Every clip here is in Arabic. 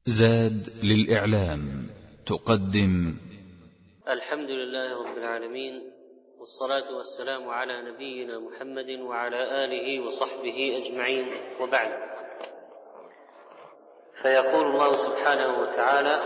زاد للإعلام تقدم الحمد لله رب العالمين، والصلاة والسلام على نبينا محمد وعلى آله وصحبه أجمعين، وبعد. فيقول الله سبحانه وتعالى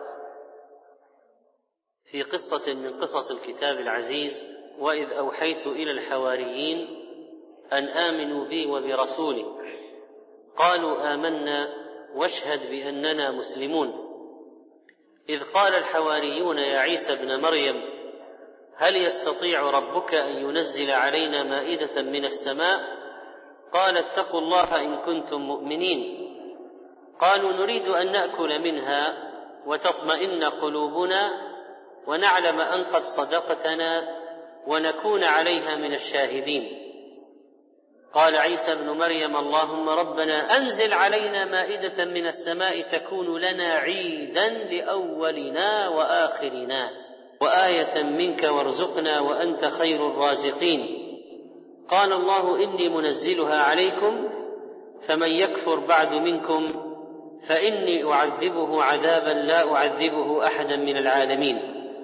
في قصة من قصص الكتاب العزيز: وإذ أوحيت إلى الحواريين أن آمنوا بي وبرسولي قالوا آمنا واشهد بأننا مسلمون. إذ قال الحواريون يا عيسى ابن مريم هل يستطيع ربك أن ينزل علينا مائدة من السماء؟ قال اتقوا الله إن كنتم مؤمنين. قالوا نريد أن نأكل منها وتطمئن قلوبنا ونعلم أن قد صدقتنا ونكون عليها من الشاهدين. قال عيسى ابن مريم اللهم ربنا أنزل علينا مائدة من السماء تكون لنا عيدا لأولنا وآخرنا وآية منك وارزقنا وأنت خير الرازقين. قال الله إني منزلها عليكم فمن يكفر بعد منكم فإني أعذبه عذابا لا أعذبه أحدا من العالمين.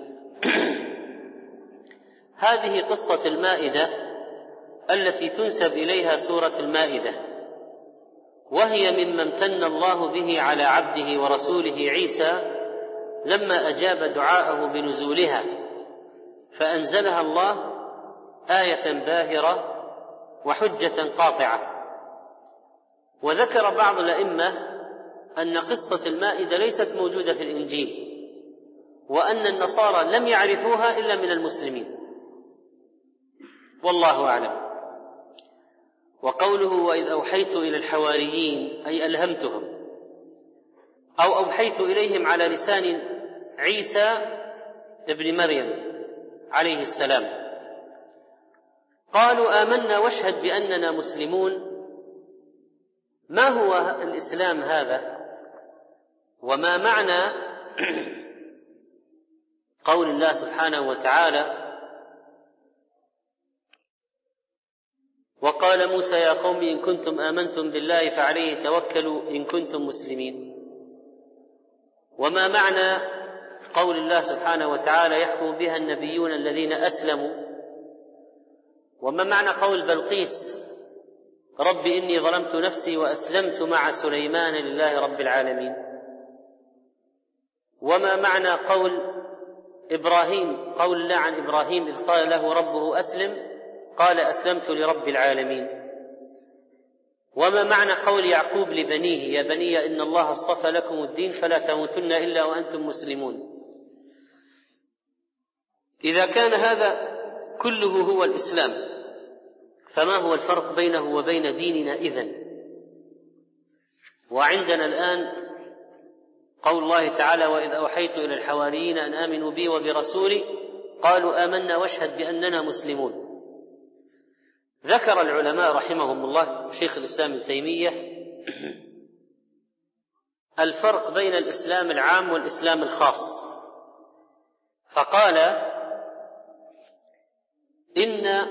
هذه قصة المائدة التي تنسب إليها سورة المائدة، وهي مما امتن الله به على عبده ورسوله عيسى لما أجاب دعاءه بنزولها، فأنزلها الله آية باهرة وحجة قاطعة. وذكر بعض الأئمة أن قصة المائدة ليست موجودة في الإنجيل، وأن النصارى لم يعرفوها إلا من المسلمين، والله أعلم. وقوله وإذ أوحيت إلى الحواريين أي ألهمتهم أو أوحيت إليهم على لسان عيسى ابن مريم عليه السلام. قالوا آمنا واشهد بأننا مسلمون. ما هو الإسلام هذا؟ وما معنى قول الله سبحانه وتعالى وقال موسى يا قوم إن كنتم آمنتم بالله فعليه توكلوا إن كنتم مسلمين؟ وما معنى قول الله سبحانه وتعالى يحكم بها النبيون الذين أسلموا؟ وما معنى قول بلقيس رب إني ظلمت نفسي وأسلمت مع سليمان لله رب العالمين؟ وما معنى قول إبراهيم قول الله عن إبراهيم إذ قال له ربه أسلم قال أسلمت لرب العالمين؟ وما معنى قول يعقوب لبنيه يا بني إن الله اصطفى لكم الدين فلا تموتن إلا وأنتم مسلمون؟ إذا كان هذا كله هو الإسلام، فما هو الفرق بينه وبين ديننا إذن؟ وعندنا الآن قول الله تعالى وإذ أوحيت إلى الحواريين أن آمنوا بي وبرسولي قالوا آمنا واشهد بأننا مسلمون. ذكر العلماء رحمهم الله شيخ الإسلام ابن تيمية الفرق بين الإسلام العام والإسلام الخاص، فقال إن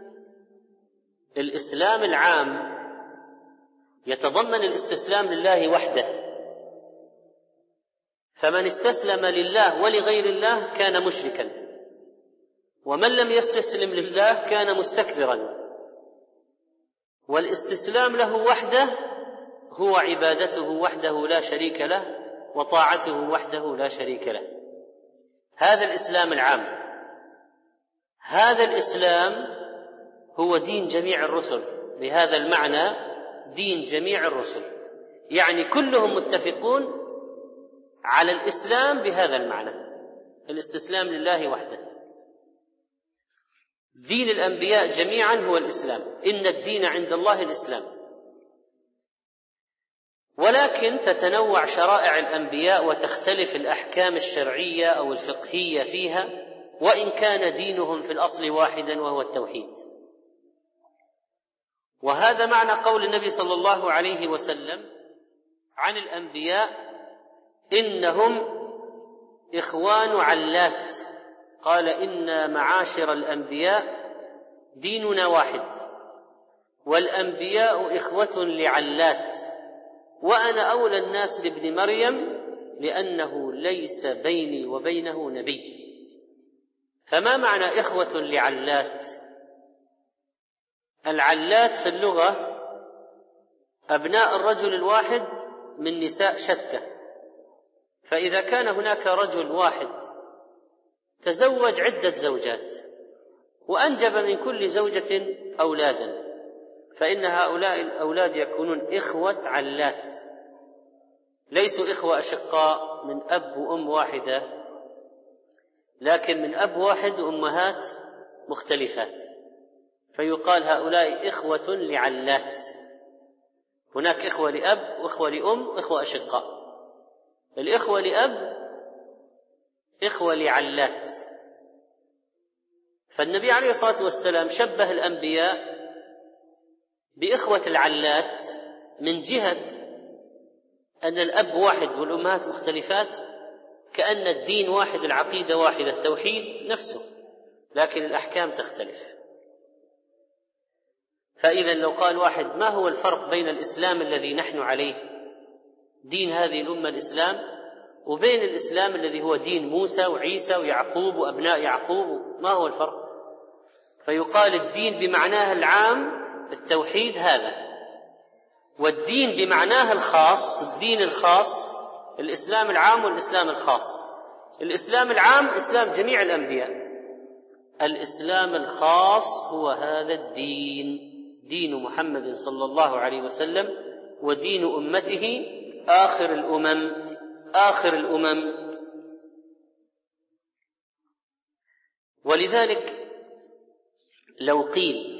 الإسلام العام يتضمن الاستسلام لله وحده، فمن استسلم لله ولغير الله كان مشركا، ومن لم يستسلم لله كان مستكبرا. والاستسلام له وحده هو عبادته وحده لا شريك له وطاعته وحده لا شريك له. هذا الإسلام العام. هذا الإسلام هو دين جميع الرسل، بهذا المعنى دين جميع الرسل، يعني كلهم متفقون على الإسلام بهذا المعنى، الاستسلام لله وحده. دين الأنبياء جميعا هو الإسلام، إن الدين عند الله الإسلام. ولكن تتنوع شرائع الأنبياء وتختلف الأحكام الشرعية أو الفقهية فيها، وإن كان دينهم في الأصل واحدا وهو التوحيد. وهذا معنى قول النبي صلى الله عليه وسلم عن الأنبياء إنهم إخوان علات. قال إن معاشر الأنبياء ديننا واحد والأنبياء إخوة لعلات وأنا أولى الناس بابن مريم لأنه ليس بيني وبينه نبي. فما معنى إخوة لعلات؟ العلات في اللغة أبناء الرجل الواحد من نساء شتى، فإذا كان هناك رجل واحد تزوج عدة زوجات وأنجب من كل زوجة أولادا، فإن هؤلاء الأولاد يكونون إخوة علات، ليسوا إخوة أشقاء من أب وأم واحدة، لكن من أب واحد وأمهات مختلفات، فيقال هؤلاء إخوة لعلات. هناك إخوة لأب وإخوة لأم وإخوة أشقاء. الإخوة لأب إخوة لعلات. فالنبي عليه الصلاة والسلام شبه الأنبياء بإخوة العلات من جهة أن الأب واحد والأمهات مختلفات، كأن الدين واحد، العقيدة واحدة، التوحيد نفسه، لكن الأحكام تختلف. فإذا لو قال واحد ما هو الفرق بين الإسلام الذي نحن عليه، دين هذه الأمة الإسلام، وبين الإسلام الذي هو دين موسى وعيسى ويعقوب وأبناء يعقوب، ما هو الفرق؟ فيقال الدين بمعناه العام التوحيد هذا، والدين بمعناه الخاص الدين الخاص الإسلام العام والإسلام الخاص. الإسلام العام إسلام جميع الأنبياء، الإسلام الخاص هو هذا الدين، دين محمد صلى الله عليه وسلم ودين أمته آخر الأمم. ولذلك لو قيل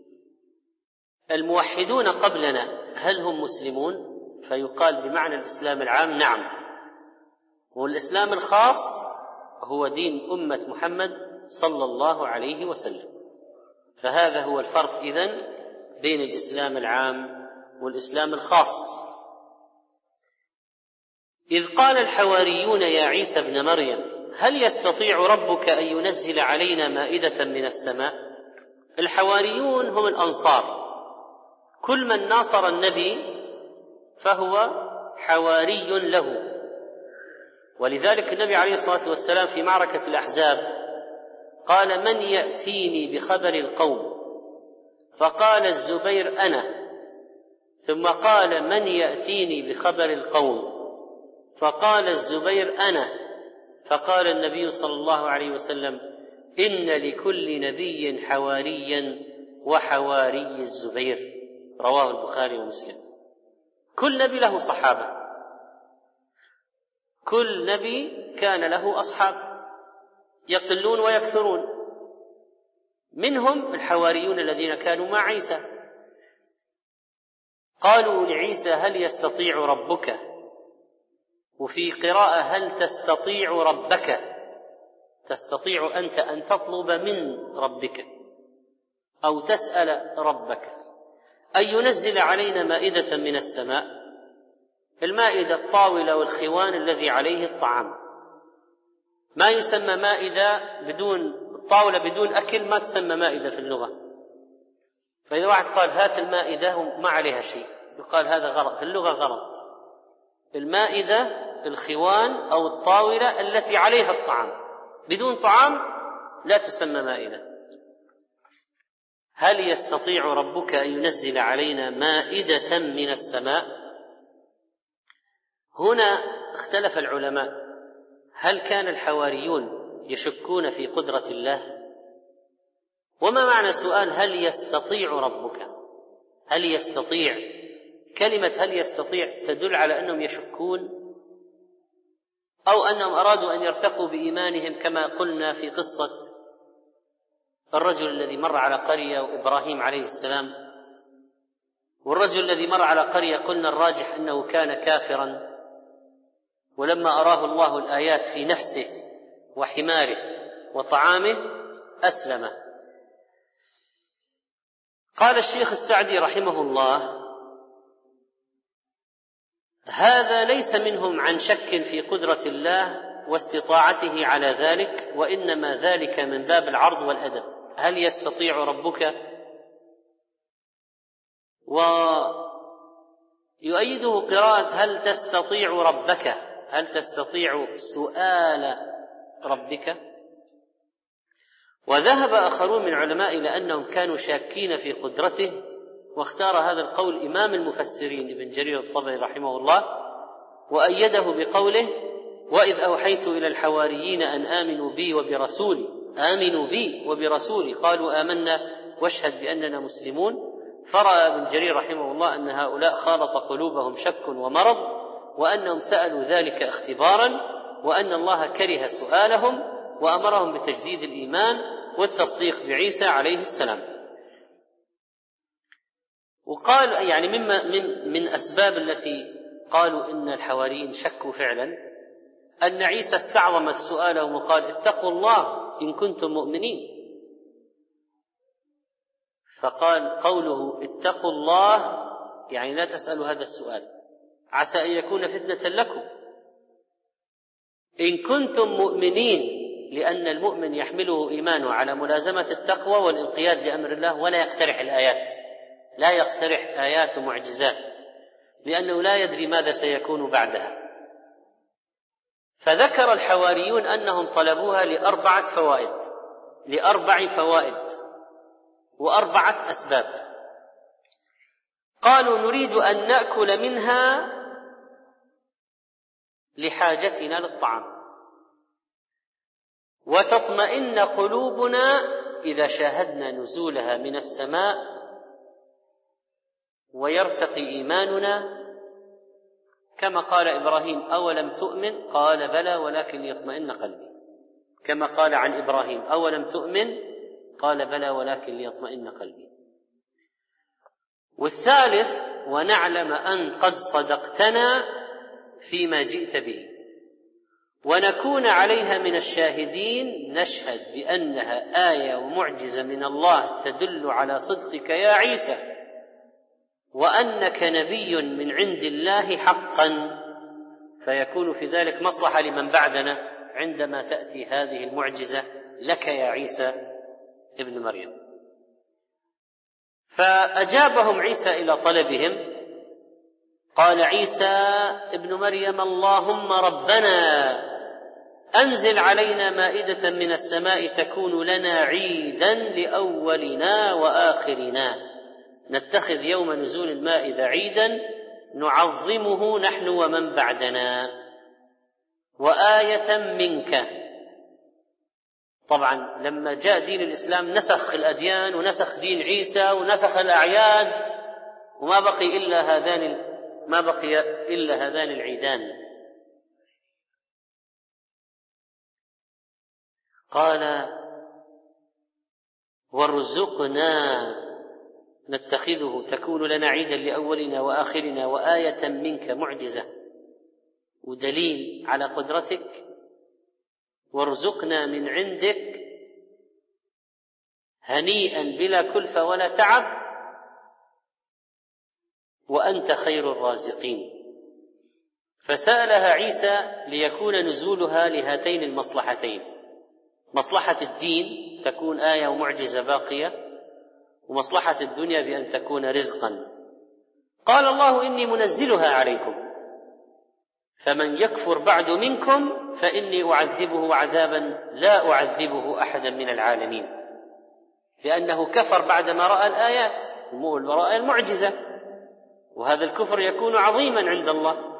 الموحدون قبلنا هل هم مسلمون؟ فيقال بمعنى الإسلام العام نعم، والإسلام الخاص هو دين أمة محمد صلى الله عليه وسلم. فهذا هو الفرق إذن بين الإسلام العام والإسلام الخاص. إذ قال الحواريون يا عيسى ابن مريم هل يستطيع ربك أن ينزل علينا مائدة من السماء؟ الحواريون هم الأنصار، كل من ناصر النبي فهو حواري له. ولذلك النبي عليه الصلاة والسلام في معركة الأحزاب قال من يأتيني بخبر القوم؟ فقال الزبير أنا، ثم قال من يأتيني بخبر القوم؟ فقال الزبير أنا، فقال النبي صلى الله عليه وسلم إن لكل نبي حواريا وحواري الزبير، رواه البخاري ومسلم. كل نبي له صحابة، كل نبي كان له أصحاب يقلون ويكثرون، منهم الحواريون الذين كانوا مع عيسى. قالوا لعيسى هل يستطيع ربك؟ وفي قراءة هل تستطيع ربك؟ تستطيع أنت أن تطلب من ربك أو تسأل ربك أن ينزل علينا مائدة من السماء. المائدة الطاولة والخوان الذي عليه الطعام، ما يسمى مائدة بدون الطاولة بدون أكل، ما تسمى مائدة في اللغة. فإذا واحد قال هات المائدة وما عليها شيء يقال هذا غلط، في اللغة غلط. المائدة الخوان أو الطاولة التي عليها الطعام، بدون طعام لا تسمى مائدة. هل يستطيع ربك أن ينزل علينا مائدة من السماء؟ هنا اختلف العلماء، هل كان الحواريون يشكون في قدرة الله؟ وما معنى سؤال هل يستطيع ربك؟ هل يستطيع، كلمة هل يستطيع تدل على أنهم يشكون أو أنهم أرادوا أن يرتقوا بإيمانهم، كما قلنا في قصة الرجل الذي مر على قرية وإبراهيم عليه السلام. والرجل الذي مر على قرية قلنا الراجح أنه كان كافرا، ولما أراه الله الآيات في نفسه وحماره وطعامه أسلم. قال الشيخ السعدي رحمه الله هذا ليس منهم عن شك في قدرة الله واستطاعته على ذلك، وإنما ذلك من باب العرض والأدب. هل يستطيع ربك؟ ويؤيده قراءة هل تستطيع ربك، هل تستطيع سؤال ربك؟ وذهب آخرون من العلماء إلى أنهم كانوا شاكين في قدرته، واختار هذا القول إمام المفسرين ابن جرير الطبري رحمه الله، وأيده بقوله: وإذ أوحيت إلى الحواريين أن آمنوا بي وبرسولي قالوا آمنا واشهد بأننا مسلمون. فرأى ابن جرير رحمه الله أن هؤلاء خالط قلوبهم شك ومرض، وأنهم سألوا ذلك اختبارا، وأن الله كره سؤالهم وأمرهم بتجديد الإيمان والتصديق بعيسى عليه السلام. وقال يعني من أسباب التي قالوا إن الحواريين شكوا فعلا أن عيسى استعظم سؤالهم وقال: اتقوا الله إن كنتم مؤمنين. فقال قوله اتقوا الله يعني لا تسألوا هذا السؤال، عسى أن يكون فتنة لكم إن كنتم مؤمنين، لأن المؤمن يحمله إيمانه على ملازمة التقوى والانقياد لأمر الله، ولا يقترح الآيات، لا يقترح آيات ومعجزات، لأنه لا يدري ماذا سيكون بعدها. فذكر الحواريون أنهم طلبوها لأربع فوائد وأربعة أسباب. قالوا: نريد أن نأكل منها لحاجتنا للطعام، وتطمئن قلوبنا إذا شاهدنا نزولها من السماء، ويرتقي إيماننا، كما قال إبراهيم: أولم تؤمن؟ قال: بلى ولكن ليطمئن قلبي. كما قال عن إبراهيم: أولم تؤمن؟ قال: بلى ولكن ليطمئن قلبي. والثالث: ونعلم أن قد صدقتنا فيما جئت به، ونكون عليها من الشاهدين، نشهد بأنها آية ومعجزة من الله تدل على صدقك يا عيسى، وأنك نبي من عند الله حقا، فيكون في ذلك مصلحة لمن بعدنا عندما تأتي هذه المعجزة لك يا عيسى ابن مريم. فأجابهم عيسى إلى طلبهم. قال عيسى ابن مريم: اللهم ربنا أنزل علينا مائدة من السماء تكون لنا عيدا لأولنا وآخرنا، نتخذ يوم نزول المائدة عيدا نعظمه نحن ومن بعدنا، وآية منك. طبعا لما جاء دين الإسلام نسخ الأديان ونسخ دين عيسى ونسخ الأعياد، وما بقي إلا هذان العيدان. قال: وارزقنا نتخذه تكون لنا عيدا لأولنا وآخرنا وآية منك، معجزة ودليل على قدرتك، وارزقنا من عندك هنيئا بلا كلفة ولا تعب، وأنت خير الرازقين. فسألها عيسى ليكون نزولها لهاتين المصلحتين: مصلحة الدين تكون آية ومعجزة باقية، ومصلحة الدنيا بأن تكون رزقا. قال الله: إني منزلها عليكم، فمن يكفر بعد منكم فإني أعذبه عذابا لا أعذبه أحدا من العالمين، لأنه كفر بعدما رأى الآيات ورأى المعجزة، وهذا الكفر يكون عظيما عند الله.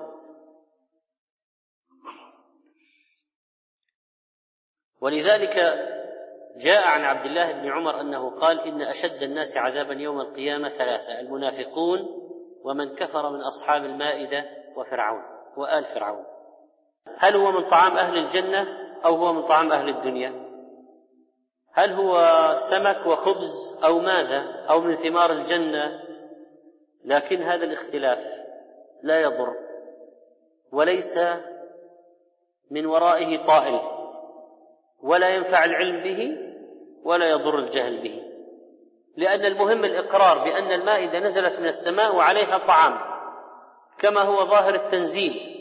ولذلك جاء عن عبد الله بن عمر أنه قال: إن أشد الناس عذابا يوم القيامة ثلاثة: المنافقون، ومن كفر من أصحاب المائدة، وفرعون وآل فرعون. هل هو من طعام أهل الجنة أو هو من طعام أهل الدنيا؟ هل هو سمك وخبز أو ماذا، أو من ثمار الجنة؟ لكن هذا الاختلاف لا يضر، وليس من ورائه طائل، ولا ينفع العلم به ولا يضر الجهل به، لأن المهم الإقرار بأن المائدة نزلت من السماء وعليها طعام كما هو ظاهر التنزيل.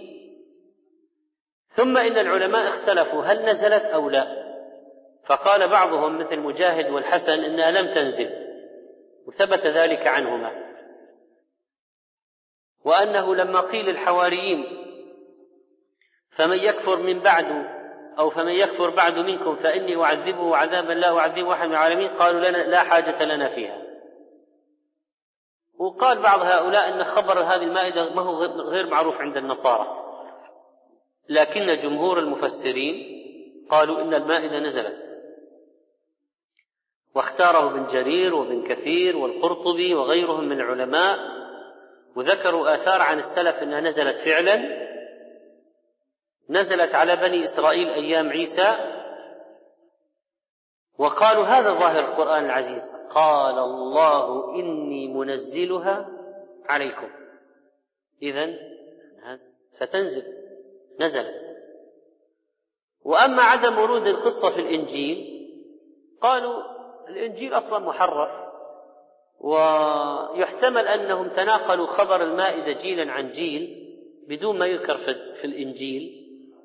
ثم إن العلماء اختلفوا هل نزلت أو لا، فقال بعضهم مثل مجاهد والحسن إنها لم تنزل، وثبت ذلك عنهما، وأنه لما قيل الحواريين فمن يكفر من بعد أو فمن يكفر بعد منكم فإني أعذبه عذابا لا أعذبه أحد من العالمين، قالوا لا حاجة لنا فيها. وقال بعض هؤلاء أن خبر هذه المائدة ما هو غير معروف عند النصارى، لكن جمهور المفسرين قالوا إن المائدة نزلت، واختاره ابن جرير وابن كثير والقرطبي وغيرهم من العلماء، وذكروا آثار عن السلف أنها نزلت فعلا، نزلت على بني إسرائيل أيام عيسى، وقالوا هذا ظاهر القرآن العزيز، قال الله إني منزلها عليكم، إذن ستنزل، نزلت. وأما عدم ورود القصة في الإنجيل، قالوا الإنجيل أصلا محرف، ويحتمل أنهم تناقلوا خبر المائدة جيلا عن جيل بدون ما يذكر في الإنجيل،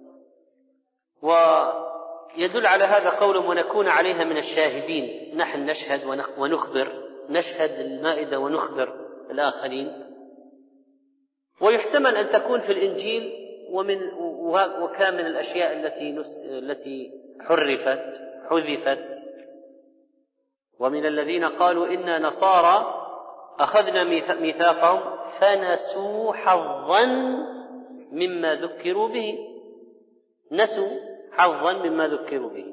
ويدل على هذا قول ونكون عليها من الشاهدين، نحن نشهد ونخبر، نشهد المائدة ونخبر الآخرين. ويحتمل أن تكون في الإنجيل، وكان من الأشياء التي حذفت. ومن الذين قالوا إنا نصارى أخذنا ميثاقهم فنسوا حظا مما ذكروا به، نسوا حظا مما ذكروا به.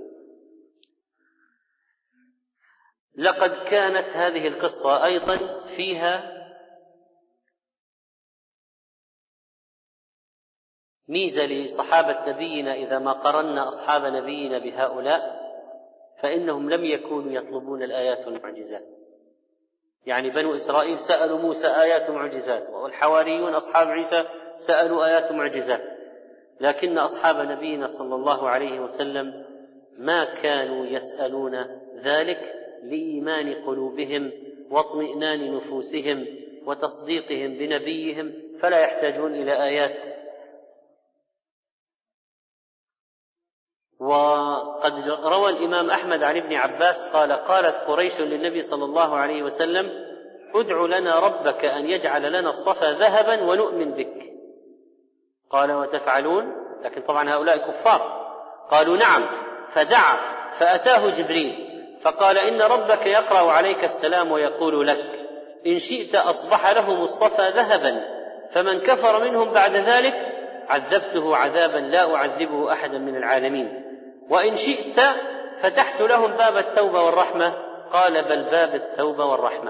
لقد كانت هذه القصة أيضا فيها ميزة لصحابة نبينا، إذا ما قرنا أصحاب نبينا بهؤلاء فإنهم لم يكونوا يطلبون الآيات والمعجزات. يعني بنو إسرائيل سألوا موسى آيات ومعجزات، والحواريون أصحاب عيسى سألوا آيات ومعجزات، لكن أصحاب نبينا صلى الله عليه وسلم ما كانوا يسألون ذلك لإيمان قلوبهم واطمئنان نفوسهم وتصديقهم بنبيهم، فلا يحتاجون إلى آيات. وقد روى الإمام أحمد عن ابن عباس قال قالت قريش للنبي صلى الله عليه وسلم ادع لنا ربك أن يجعل لنا الصفا ذهبا ونؤمن بك. قال وتفعلون؟ لكن طبعا هؤلاء كفار. قالوا نعم. فدعا فأتاه جبريل فقال إن ربك يقرأ عليك السلام ويقول لك إن شئت أصبح لهم الصفا ذهبا، فمن كفر منهم بعد ذلك عذبته عذابا لا أعذبه أحدا من العالمين، وإن شئت فتحت لهم باب التوبة والرحمة. قال بل باب التوبة والرحمة.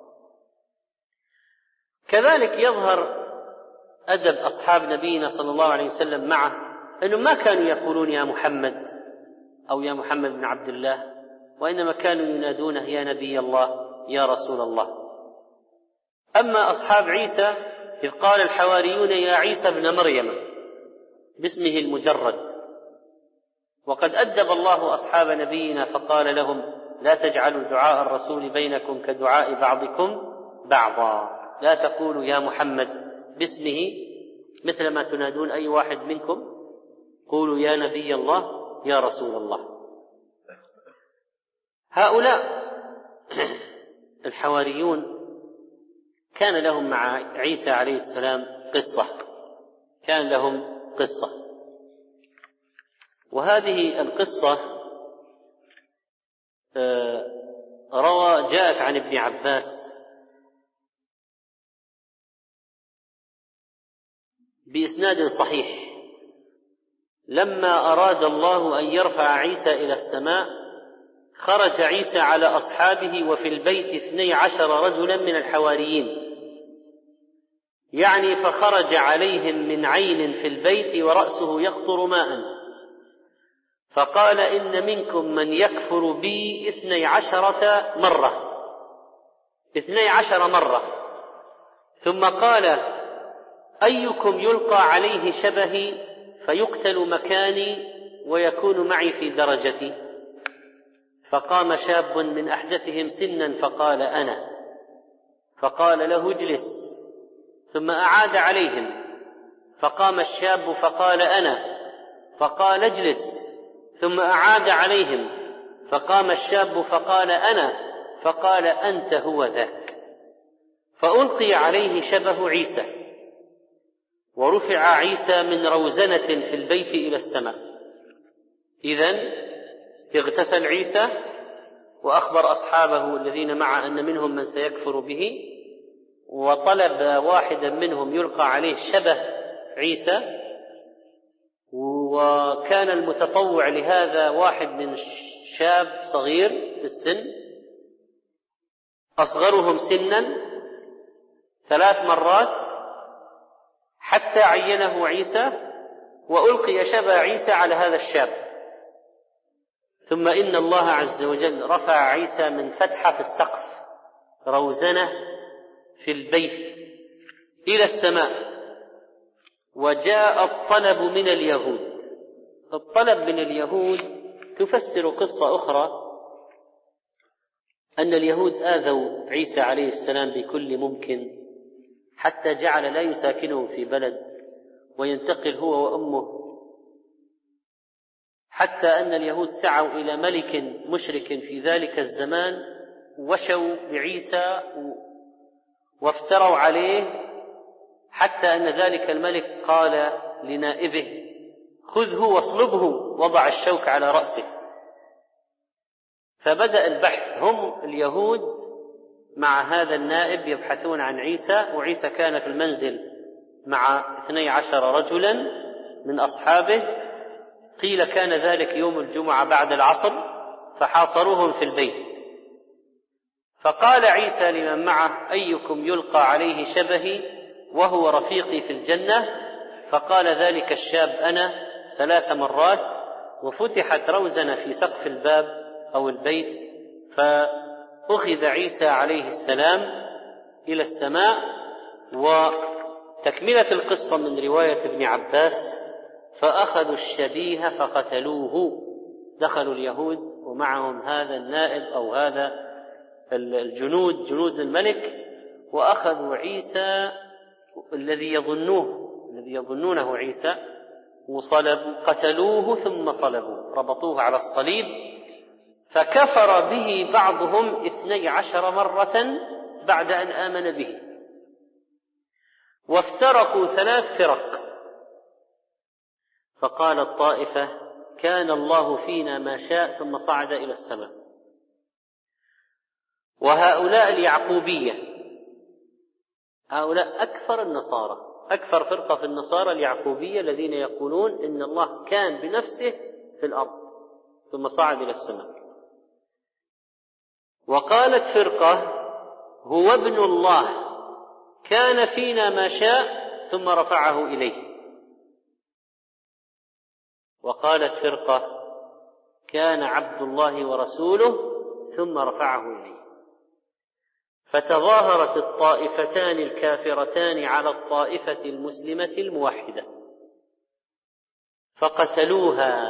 كذلك يظهر أدب أصحاب نبينا صلى الله عليه وسلم معه، أنهم ما كانوا يقولون يا محمد أو يا محمد بن عبد الله، وإنما كانوا ينادونه يا نبي الله يا رسول الله. أما أصحاب عيسى إذ قال الحواريون يا عيسى ابن مريم باسمه المجرد. وقد أدب الله أصحاب نبينا فقال لهم لا تجعلوا دعاء الرسول بينكم كدعاء بعضكم بعضا، لا تقولوا يا محمد باسمه مثل ما تنادون أي واحد منكم، قولوا يا نبي الله يا رسول الله. هؤلاء الحواريون كان لهم مع عيسى عليه السلام قصة، كان لهم قصة، وهذه القصة جاءت عن ابن عباس بإسناد صحيح. لما أراد الله أن يرفع عيسى إلى السماء خرج عيسى على أصحابه وفي البيت 12 رجلا من الحواريين، يعني فخرج عليهم من عين في البيت ورأسه يقطر ماء، فقال إن منكم من يكفر بي 12 مرة. ثم قال أيكم يلقى عليه شبهي فيقتل مكاني ويكون معي في درجتي؟ فقام شاب من أحدثهم سنا فقال أنا، فقال له اجلس. ثم أعاد عليهم فقام الشاب فقال أنا، فقال اجلس. ثم أعاد عليهم فقام الشاب فقال أنا، فقال أنت هو ذاك. فألقي عليه شبه عيسى، ورفع عيسى من روزنة في البيت إلى السماء. إذن اغتسل عيسى وأخبر أصحابه الذين معه أن منهم من سيكفر به، وطلب واحدا منهم يلقى عليه شبه عيسى، وكان المتطوع لهذا واحد من شاب صغير في السن، أصغرهم سنا 3 مرات حتى عينه عيسى، وألقي شبه عيسى على هذا الشاب. ثم إن الله عز وجل رفع عيسى من فتحة في السقف، روزنة في البيت، إلى السماء. وجاء الطلب من اليهود. الطلب من اليهود تفسر قصة أخرى، أن اليهود آذوا عيسى عليه السلام بكل ممكن، حتى جعل لا يساكنهم في بلد وينتقل هو وأمه، حتى أن اليهود سعوا إلى ملك مشرك في ذلك الزمان، وشوا بعيسى وافتروا عليه، حتى أن ذلك الملك قال لنائبه: خذه واصلبه، وضع الشوك على رأسه. فبدأ البحث، هم اليهود مع هذا النائب يبحثون عن عيسى، وعيسى كان في المنزل مع 12 رجلا من أصحابه. قيل كان ذلك يوم الجمعة بعد العصر، فحاصروهم في البيت. فقال عيسى لمن معه: أيكم يلقى عليه شبهي وهو رفيقي في الجنة؟ فقال ذلك الشاب: أنا 3 مرات. وفتحت روزنة في سقف الباب أو البيت، فأخذ عيسى عليه السلام إلى السماء. وتكملة القصة من رواية ابن عباس: فأخذوا الشبيه فقتلوه. دخلوا اليهود ومعهم هذا النائب أو هذا الجنود، جنود الملك، وأخذوا عيسى الذي يظنونه عيسى، وصلبوا، قتلوه ثم صلبوه، ربطوه على الصليب. فكفر به بعضهم 12 مرة بعد أن آمن به، وافترقوا 3 فرق. فقال الطائفة: كان الله فينا ما شاء، ثم صعد إلى السماء. وهؤلاء اليعقوبية، هؤلاء أكثر النصارى، أكثر فرقة في النصارى اليعقوبية، الذين يقولون إن الله كان بنفسه في الأرض ثم صعد إلى السماء. وقالت فرقة: هو ابن الله، كان فينا ما شاء ثم رفعه إليه. وقالت فرقة: كان عبد الله ورسوله ثم رفعه إليه. فتظاهرت الطائفتان الكافرتان على الطائفة المسلمة الموحدة، فقتلوها،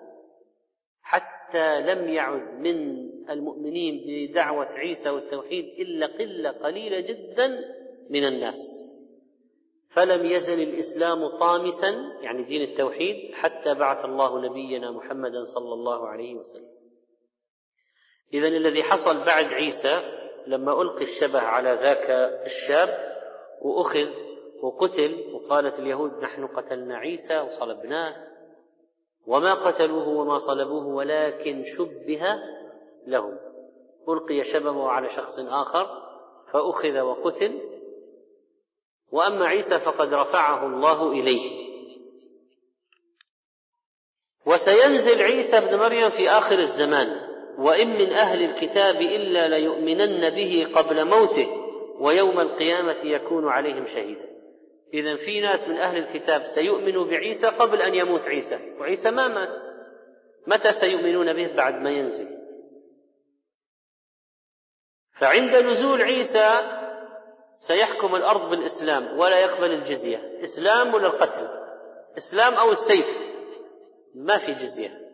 حتى لم يعد من المؤمنين بدعوة عيسى والتوحيد إلا قلة قليلة جدا من الناس. فلم يزل الإسلام طامسا، يعني دين التوحيد، حتى بعث الله نبينا محمدا صلى الله عليه وسلم. إذن الذي حصل بعد عيسى لما ألقي الشبه على ذاك الشاب وأخذ وقتل، وقالت اليهود: نحن قتلنا عيسى وصلبناه، وما قتلوه وما صلبوه ولكن شبه لهم. ألقي شبهه على شخص آخر فأخذ وقتل. وأما عيسى فقد رفعه الله إليه. وسينزل عيسى ابن مريم في آخر الزمان: وإن من أهل الكتاب إلا ليؤمنن به قبل موته ويوم القيامة يكون عليهم شهيدا. إذن في ناس من أهل الكتاب سيؤمنوا بعيسى قبل أن يموت عيسى، وعيسى ما مات. متى سيؤمنون به؟ بعد ما ينزل. فعند نزول عيسى سيحكم الأرض بالإسلام ولا يقبل الجزية. إسلام ولا القتل؟ إسلام أو السيف، ما في جزية.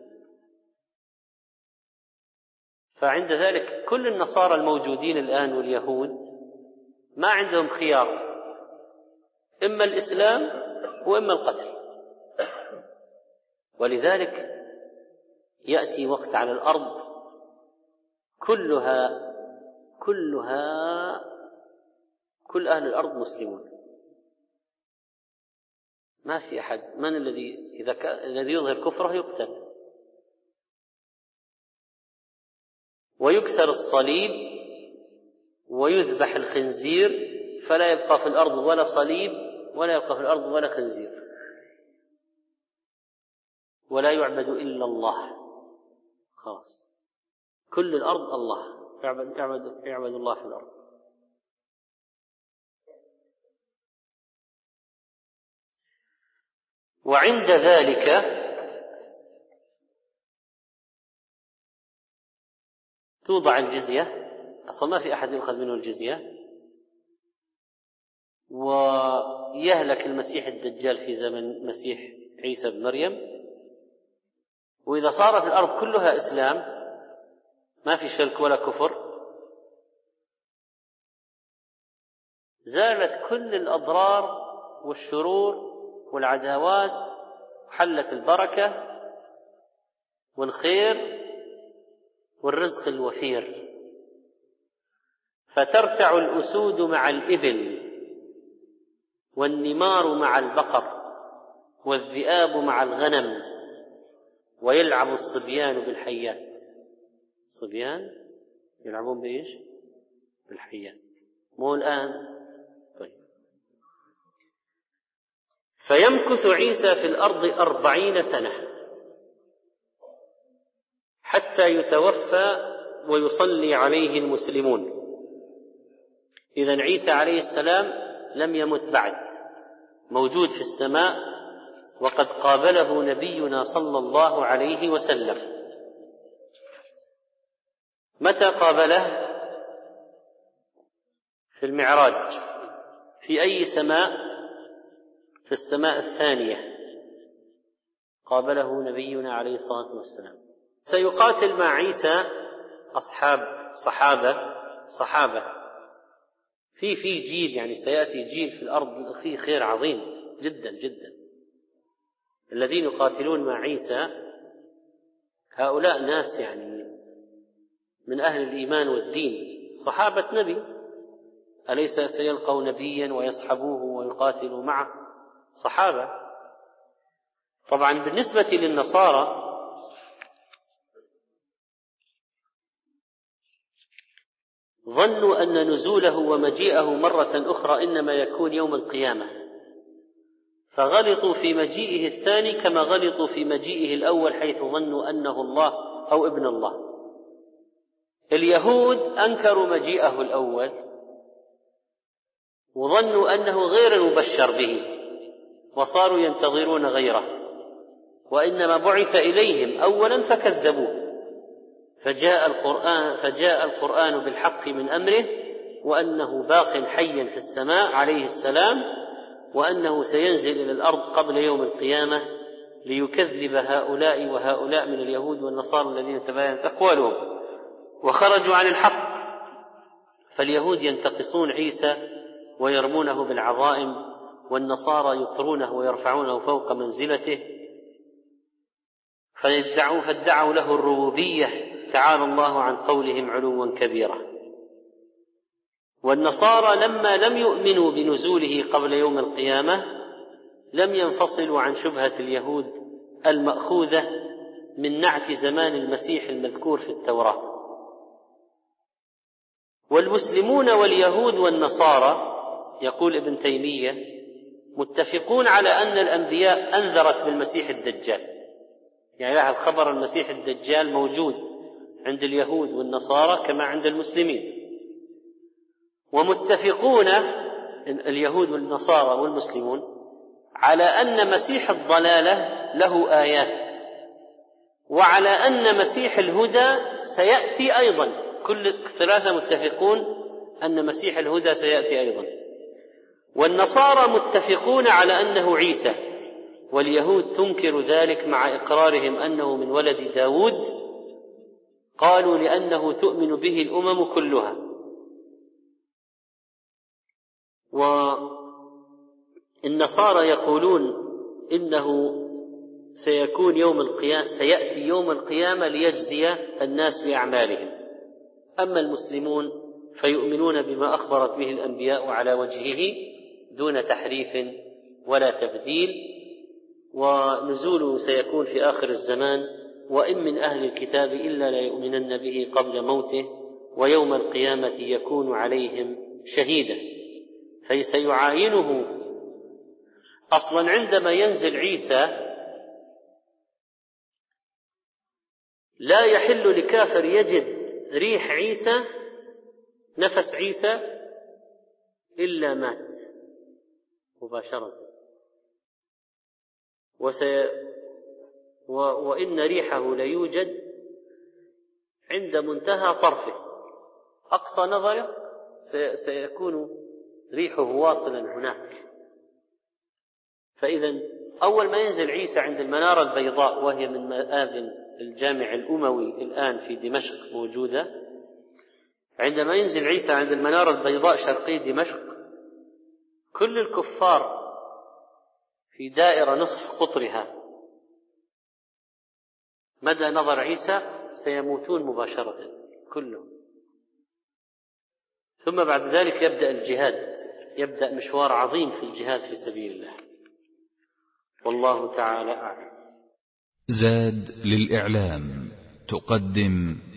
فعند ذلك كل النصارى الموجودين الآن واليهود ما عندهم خيار، إما الإسلام وإما القتل. ولذلك يأتي وقت على الأرض كل أهل الأرض مسلمون، ما في أحد. من الذي يظهر كفره يقتل. ويكسر الصليب ويذبح الخنزير، فلا يبقى في الأرض ولا صليب ولا يبقى في الأرض ولا خنزير، ولا يعبد إلا الله. خلاص، كل الأرض الله، يعبد الله في الأرض. وعند ذلك توضع الجزية. أصلا ما في أحد يأخذ منه الجزية، ويهلك المسيح الدجال في زمن مسيح عيسى بن مريم. وإذا صارت الأرض كلها إسلام، ما في شرك ولا كفر، زالت كل الأضرار والشرور والعداوات، حلت البركة والخير والرزق الوفير. فترتع الأسود مع الإبل، والنمار مع البقر، والذئاب مع الغنم، ويلعب الصبيان بالحيات. الصبيان يلعبون بإيش؟ بالحيات، مو الآن. طيب. فيمكث عيسى في الأرض 40 سنة حتى يتوفى ويصلي عليه المسلمون. إذن عيسى عليه السلام لم يمت بعد، موجود في السماء، وقد قابله نبينا صلى الله عليه وسلم. متى قابله؟ في المعراج. في أي سماء؟ في السماء الثانية قابله نبينا عليه الصلاة والسلام. سيقاتل مع عيسى صحابة في جيل، يعني سيأتي جيل في الأرض فيه خير عظيم جدا جدا. الذين يقاتلون مع عيسى هؤلاء ناس يعني من أهل الإيمان والدين، صحابة نبي، أليس سيلقوا نبيا ويصحبوه ويقاتلوا معه؟ صحابة. طبعا بالنسبة للنصارى ظنوا أن نزوله ومجيئه مرة أخرى إنما يكون يوم القيامة، فغلطوا في مجيئه الثاني كما غلطوا في مجيئه الأول، حيث ظنوا أنه الله أو ابن الله. اليهود أنكروا مجيئه الأول وظنوا أنه غير المبشر به، وصاروا ينتظرون غيره، وإنما بعث إليهم أولا فكذبوه، فجاء القرآن بالحق من أمره، وأنه باق حيا في السماء عليه السلام، وأنه سينزل إلى الأرض قبل يوم القيامة ليكذب هؤلاء وهؤلاء من اليهود والنصارى الذين تباينت أقوالهم وخرجوا عن الحق. فاليهود ينتقصون عيسى ويرمونه بالعظائم، والنصارى يطرونه ويرفعونه فوق منزلته، فادعوا له الربوبية، تعالى الله عن قولهم علوا كبيرا. والنصارى لما لم يؤمنوا بنزوله قبل يوم القيامة لم ينفصلوا عن شبهة اليهود المأخوذة من نعت زمان المسيح المذكور في التوراة. والمسلمون واليهود والنصارى، يقول ابن تيمية، متفقون على أن الأنبياء أنذرت بالمسيح الدجال، يعني لها الخبر المسيح الدجال موجود عند اليهود والنصارى كما عند المسلمين. ومتفقون اليهود والنصارى والمسلمون على أن مسيح الضلالة له آيات، وعلى أن مسيح الهدى سيأتي أيضا. كل الثلاثة متفقون أن مسيح الهدى سيأتي أيضا. والنصارى متفقون على أنه عيسى، واليهود تنكر ذلك مع إقرارهم أنه من ولد داود، قالوا لأنه تؤمن به الأمم كلها. والنصارى يقولون إنه سيأتي يوم القيامة ليجزي الناس بأعمالهم. أما المسلمون فيؤمنون بما أخبرت به الأنبياء على وجهه دون تحريف ولا تبديل، ونزوله سيكون في آخر الزمان: وإن من أهل الكتاب إلا ليؤمنن به قبل موته ويوم القيامة يكون عليهم شهيدا. فسيعاينه. أصلا عندما ينزل عيسى لا يحل لكافر يجد ريح عيسى، نفس عيسى، إلا مات مباشرة. وإن ريحه ليوجد عند منتهى طرفه، أقصى نظره سيكون ريحه واصلا هناك. فإذا أول ما ينزل عيسى عند المنارة البيضاء، وهي من مآذن الجامع الأموي الآن في دمشق موجودة، عندما ينزل عيسى عند المنارة البيضاء شرقي دمشق، كل الكفار في دائرة نصف قطرها مدى نظر عيسى سيموتون مباشرة كلهم. ثم بعد ذلك يبدأ الجهاد، يبدأ مشوار عظيم في الجهاد في سبيل الله. والله تعالى أعلم. زاد للإعلام تقدم